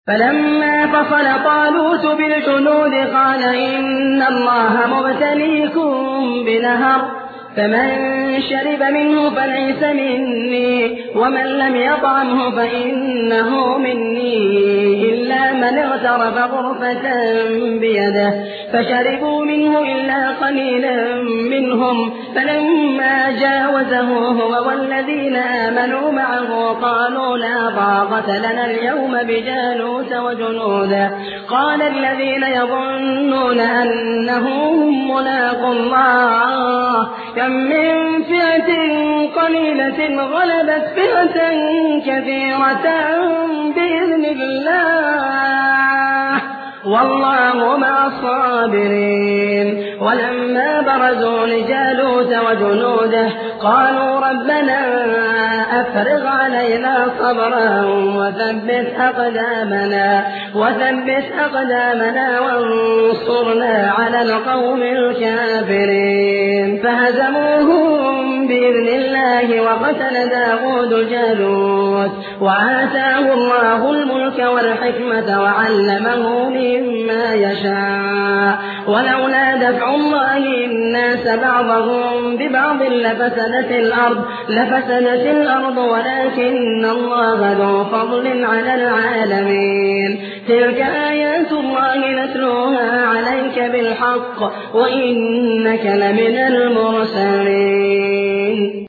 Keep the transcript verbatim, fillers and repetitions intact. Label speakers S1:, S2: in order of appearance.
S1: فلما فصل طالوت بالجنود قال إن الله مبتليكم بنهر فمن شرب منه فليس مني ومن لم يطعمه فإنه مني إلا من اغترف غرفة بيده فشربوا منه إلا قليلا منهم فلما جاوزه هو والذين آمنوا معه قالوا لا طاقة لنا اليوم بجالوت وجنوده قال الذين يظنون أنهم ملاقو الله كم من فئة قليلة غلبت فئة كثيرة بإذن الله والله مع الصابرين. ولما برزوا لجالوت وجنوده قالوا ربنا أفرغ علينا صبرا وثبت أقدامنا وثبت أقدامنا وانصرنا على القوم الكافرين فهزموهم بإذن الله وقتل داود جالوت وآتاه الله الملك والحكمة وعلمه مما يشاء ولولا دفع الله الناس بعضهم ببعض لفسدت الأرض لفسدت الأرض ولكن الله ذو فضل على العالمين. تلك آيات الله نتلوها عليك بالحق وإنك لمن المرسلين.